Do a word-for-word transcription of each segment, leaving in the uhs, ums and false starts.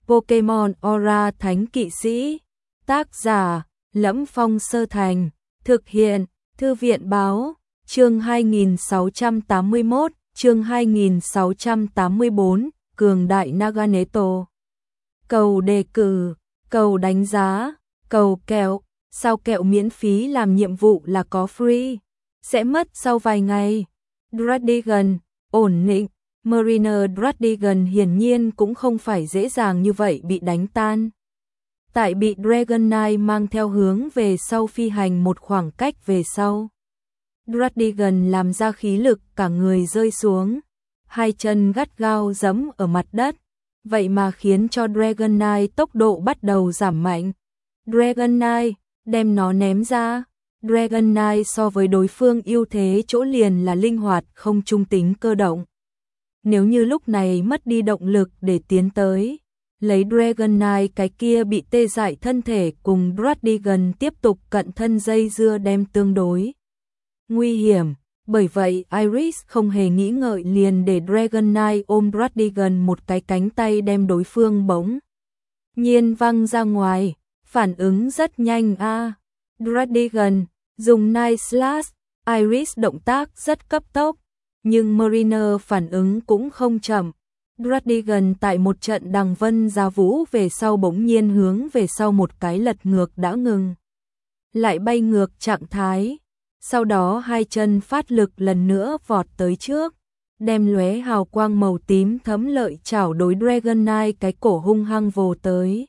Pokemon Aura Thánh Kỵ Sĩ. Tác giả: Lẫm Phong Sơ Thành. Thực hiện: Thư viện Báo. Chương hai nghìn sáu trăm tám mươi mốt, chương hai nghìn sáu trăm tám mươi bốn, Cường Đại Naganeto. Cầu đề cử, cầu đánh giá, cầu kẹo. Sao kẹo miễn phí làm nhiệm vụ là có free? Sẽ mất sau vài ngày. Dradigan, ổn định. Mariner Dradigan hiển nhiên cũng không phải dễ dàng như vậy bị đánh tan. Tại bị Dragonite mang theo hướng về sau phi hành một khoảng cách về sau. Dradigan làm ra khí lực cả người rơi xuống. Hai chân gắt gao giẫm ở mặt đất. Vậy mà khiến cho Dragonite tốc độ bắt đầu giảm mạnh. Dragonite, đem nó ném ra. Dragonite so với đối phương ưu thế chỗ liền là linh hoạt không trung tính cơ động. Nếu như lúc này mất đi động lực để tiến tới, lấy Dragonite cái kia bị tê dại thân thể cùng Dradigan tiếp tục cận thân dây dưa đem tương đối nguy hiểm. Bởi vậy Iris không hề nghĩ ngợi liền để Dragonite ôm Dradigan một cái cánh tay đem đối phương bỗng nhiên văng ra ngoài. Phản ứng rất nhanh a. À. Dradigan dùng Night Slash. Iris động tác rất cấp tốc, nhưng Mariner phản ứng cũng không chậm. Dradigan tại một trận đằng vân giá vũ về sau bỗng nhiên hướng về sau một cái lật ngược đã ngừng. Lại bay ngược trạng thái. Sau đó hai chân phát lực lần nữa vọt tới trước, đem lóe hào quang màu tím thấm lợi chảo đối Dragonite cái cổ hung hăng vồ tới.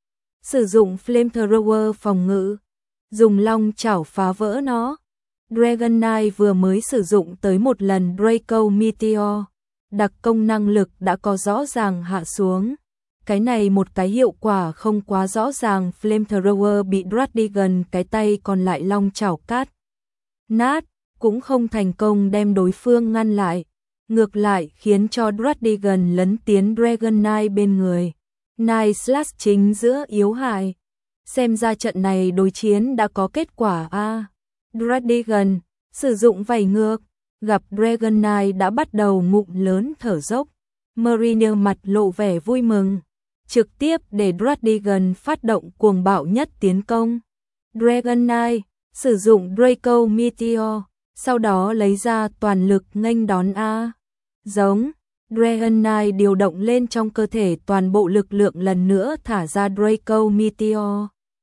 Sử dụng Flamethrower phòng ngự, dùng long chảo phá vỡ nó. Dragonite vừa mới sử dụng tới một lần Draco Meteor, đặc công năng lực đã có rõ ràng hạ xuống. Cái này một cái hiệu quả không quá rõ ràng. Flamethrower bị Dradigan cái tay còn lại long chảo cắt nát, cũng không thành công đem đối phương ngăn lại. Ngược lại khiến cho Dradigan lấn tiến Dragonite bên người. Night Slash chính giữa yếu hại. Xem ra trận này đối chiến đã có kết quả a. À. Dradigan sử dụng vảy ngược, gặp Dragonite đã bắt đầu ngụm lớn thở dốc. Mariner mặt lộ vẻ vui mừng, trực tiếp để Dradigan phát động cuồng bạo nhất tiến công. Dragonite sử dụng Draco Meteor, sau đó lấy ra toàn lực nghênh đón a. Giống. Dragonite điều động lên trong cơ thể toàn bộ lực lượng lần nữa thả ra Draco Meteor.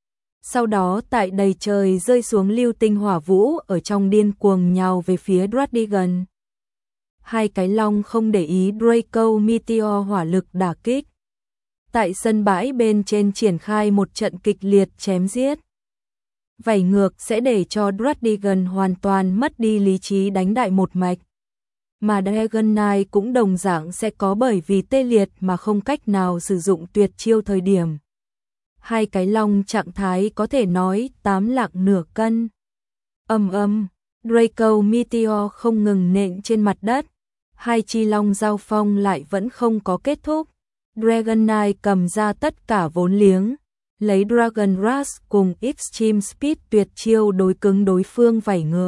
Sau đó tại đầy trời rơi xuống lưu tinh hỏa vũ ở trong điên cuồng nhào về phía Dradigan. Hai cái long không để ý Draco Meteor hỏa lực đả kích. Tại sân bãi bên trên triển khai một trận kịch liệt chém giết. Vảy ngược sẽ để cho Dradigan hoàn toàn mất đi lý trí đánh đại một mạch. Mà Dragonite cũng đồng dạng sẽ có bởi vì tê liệt mà không cách nào sử dụng tuyệt chiêu thời điểm. Hai cái long trạng thái có thể nói tám lạng nửa cân. Ầm ầm, Draco Meteor không ngừng nện trên mặt đất. Hai chi long giao phong lại vẫn không có kết thúc. Dragonite cầm ra tất cả vốn liếng, lấy Dragon Rush cùng Extreme Speed tuyệt chiêu đối cứng đối phương vảy ngược.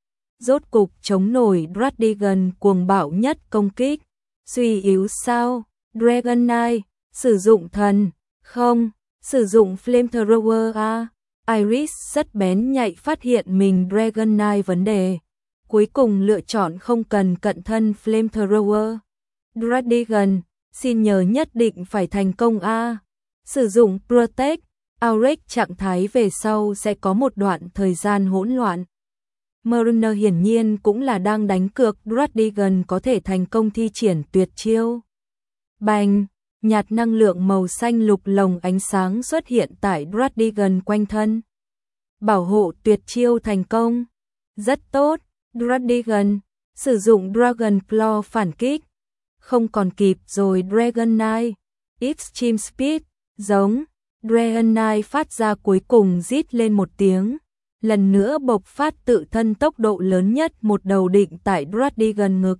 Rốt cục chống nổi Dradigan cuồng bạo nhất công kích. Suy yếu sao? Dragonite sử dụng thần, không, sử dụng Flamethrower a. Iris rất bén nhạy phát hiện mình Dragonite vấn đề. Cuối cùng lựa chọn không cần cận thân Flamethrower. Dradigan, xin nhờ nhất định phải thành công a. Sử dụng Protect, Auric trạng thái về sau sẽ có một đoạn thời gian hỗn loạn. Mariner hiển nhiên cũng là đang đánh cược Dradigan có thể thành công thi triển tuyệt chiêu. Bành, nhạt năng lượng màu xanh lục lồng ánh sáng xuất hiện tại Dradigan quanh thân. Bảo hộ tuyệt chiêu thành công. Rất tốt, Dradigan, sử dụng Dragon Claw phản kích. Không còn kịp rồi Dragonite. Extreme Speed, giống. Dragonite phát ra cuối cùng rít lên một tiếng. Lần nữa bộc phát tự thân tốc độ lớn nhất một đầu định tại Dradigan ngực.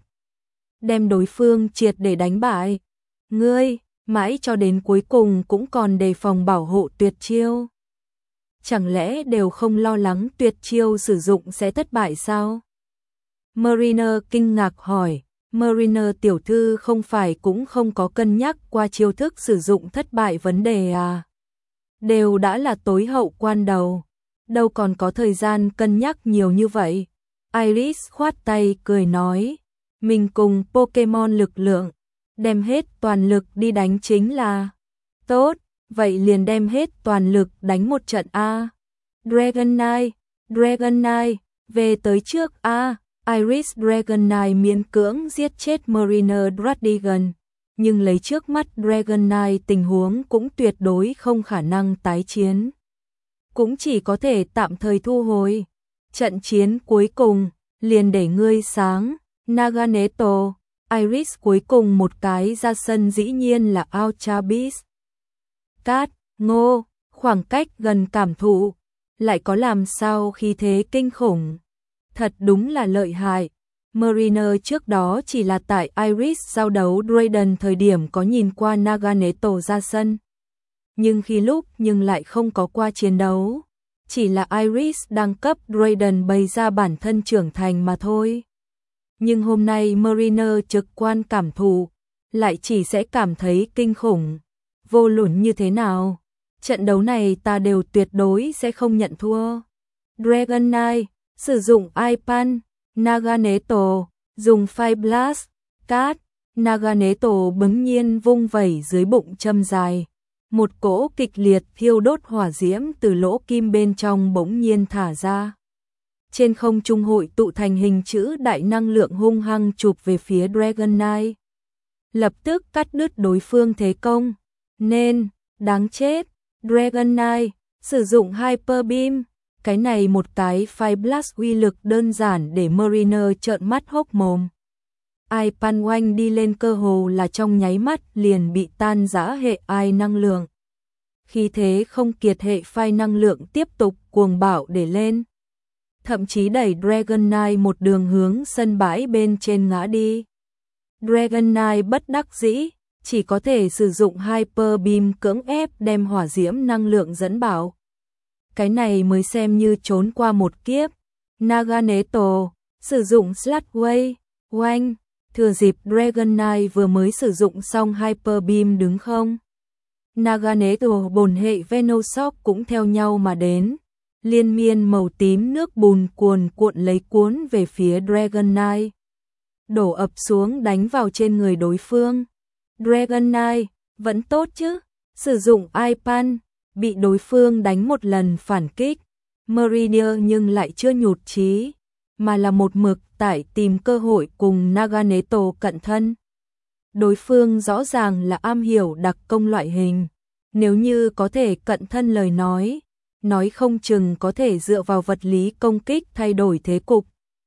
Đem đối phương triệt để đánh bại. Ngươi, mãi cho đến cuối cùng cũng còn đề phòng bảo hộ tuyệt chiêu. Chẳng lẽ đều không lo lắng tuyệt chiêu sử dụng sẽ thất bại sao? Mariner kinh ngạc hỏi, Mariner tiểu thư không phải cũng không có cân nhắc qua chiêu thức sử dụng thất bại vấn đề à. Đều đã là tối hậu quan đầu, đâu còn có thời gian cân nhắc nhiều như vậy. Iris khoát tay cười nói, mình cùng Pokemon lực lượng, đem hết toàn lực đi đánh chính là tốt, vậy liền đem hết toàn lực đánh một trận A. Dragonite, Dragonite, về tới trước A. Iris Dragonite miễn cưỡng giết chết Mariner Dradigan, nhưng lấy trước mắt Dragonite tình huống cũng tuyệt đối không khả năng tái chiến. Cũng chỉ có thể tạm thời thu hồi. Trận chiến cuối cùng, liền để ngươi sáng, Naganeto. Iris cuối cùng một cái ra sân dĩ nhiên là Ultra Beast. Cát, Ngô, khoảng cách gần cảm thụ, lại có làm sao khi thế kinh khủng. Thật đúng là lợi hại. Mariner trước đó chỉ là tại Iris giao đấu Drayden thời điểm có nhìn qua Naganeto ra sân. Nhưng khi lúc nhưng lại không có qua chiến đấu. Chỉ là Iris đang cấp Drayden bày ra bản thân trưởng thành mà thôi. Nhưng hôm nay Mariner trực quan cảm thụ, lại chỉ sẽ cảm thấy kinh khủng. Vô luận như thế nào, trận đấu này ta đều tuyệt đối sẽ không nhận thua. Dragonite, sử dụng Ipan, Naganeto, dùng Fire Blast, Cát, Naganeto bỗng nhiên vung vẩy dưới bụng châm dài. Một cỗ kịch liệt thiêu đốt hỏa diễm từ lỗ kim bên trong bỗng nhiên thả ra. Trên không trung hội tụ thành hình chữ đại năng lượng hung hăng chụp về phía Dragonite. Lập tức cắt đứt đối phương thế công. Nên, đáng chết, Dragonite, sử dụng Hyper Beam. Cái này một cái Fire Blast uy lực đơn giản để Mariner trợn mắt hốc mồm. Ipan oanh đi lên cơ hồ là trong nháy mắt liền bị tan rã hệ ai năng lượng. Khi thế không kiệt hệ phai năng lượng tiếp tục cuồng bạo để lên. Thậm chí đẩy Dragonite một đường hướng sân bãi bên trên ngã đi. Dragonite bất đắc dĩ, chỉ có thể sử dụng Hyper Beam cưỡng ép đem hỏa diễm năng lượng dẫn bảo. Cái này mới xem như trốn qua một kiếp. Naganeto, sử dụng Slashway, oanh, thừa dịp Dragonite vừa mới sử dụng xong Hyper Beam đứng không. Naganeto bổn hệ Venoshock cũng theo nhau mà đến. Liên miên màu tím nước bùn cuồn cuộn lấy cuốn về phía Dragonite. Đổ ập xuống đánh vào trên người đối phương. Dragonite, vẫn tốt chứ, sử dụng Ipan, bị đối phương đánh một lần phản kích. Mariner nhưng lại chưa nhụt chí, mà là một mực tại tìm cơ hội cùng Naganeto cận thân. Đối phương rõ ràng là am hiểu đặc công loại hình, nếu như có thể cận thân lời nói, nói không chừng có thể dựa vào vật lý công kích thay đổi thế cục.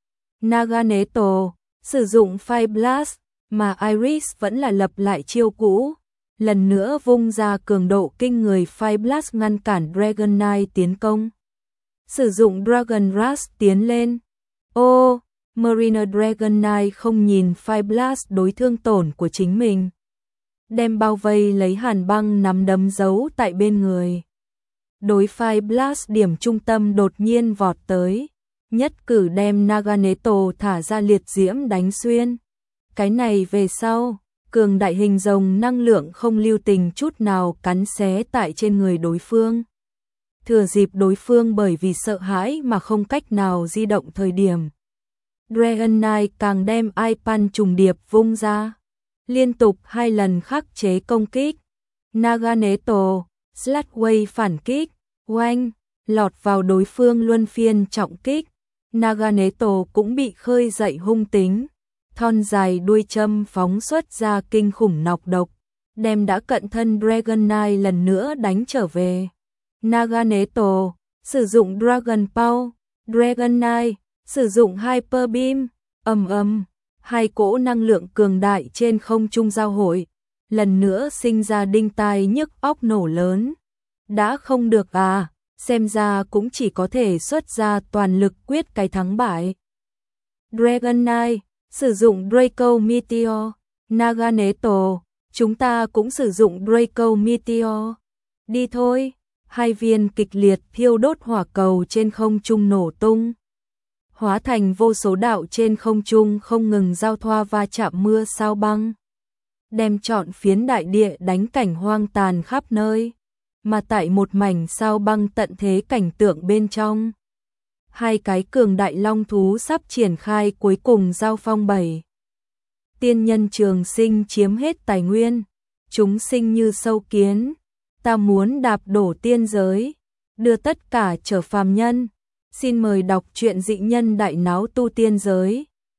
Naganeto, sử dụng Fire Blast, mà Iris vẫn là lập lại chiêu cũ, lần nữa vung ra cường độ kinh người Fire Blast ngăn cản Dragonite tiến công. Sử dụng Dragon Rush tiến lên. Ô, oh, Mariner Dragonite không nhìn Fire Blast đối thương tổn của chính mình. Đem bao vây lấy hàn băng nắm đấm giấu tại bên người. Đối Fire Blast điểm trung tâm đột nhiên vọt tới. Nhất cử đem Naganeto thả ra liệt diễm đánh xuyên. Cái này về sau, cường đại hình rồng năng lượng không lưu tình chút nào cắn xé tại trên người đối phương. Thừa dịp đối phương bởi vì sợ hãi mà không cách nào di động thời điểm. Dragonite càng đem Ipan trùng điệp vung ra. Liên tục hai lần khắc chế công kích. Naganeto, Slashway phản kích, oanh, lọt vào đối phương luân phiên trọng kích. Naganeto cũng bị khơi dậy hung tính. Thon dài đuôi châm phóng xuất ra kinh khủng nọc độc, đem đã cận thân Dragonite lần nữa đánh trở về. Naganeto, sử dụng Dragon Power, Dragonite, sử dụng Hyper Beam, ầm ầm, hai cỗ năng lượng cường đại trên không trung giao hội, lần nữa sinh ra đinh tai nhức óc nổ lớn. Đã không được à, xem ra cũng chỉ có thể xuất ra toàn lực quyết cái thắng bại. Dragonite, sử dụng Draco Meteor, Naganeto, chúng ta cũng sử dụng Draco Meteor. Đi thôi, hai viên kịch liệt thiêu đốt hỏa cầu trên không trung nổ tung. hóa thành vô số đạo trên không trung không ngừng giao thoa va chạm mưa sao băng, đem trọn phiến đại địa đánh cảnh hoang tàn khắp nơi, mà tại một mảnh sao băng tận thế cảnh tượng bên trong, hai cái cường đại long thú sắp triển khai cuối cùng giao phong bảy. Tiên nhân trường sinh chiếm hết tài nguyên, chúng sinh như sâu kiến, ta muốn đạp đổ tiên giới, đưa tất cả trở phàm nhân. Xin mời đọc truyện Dị Nhân Đại Náo Tu Tiên Giới.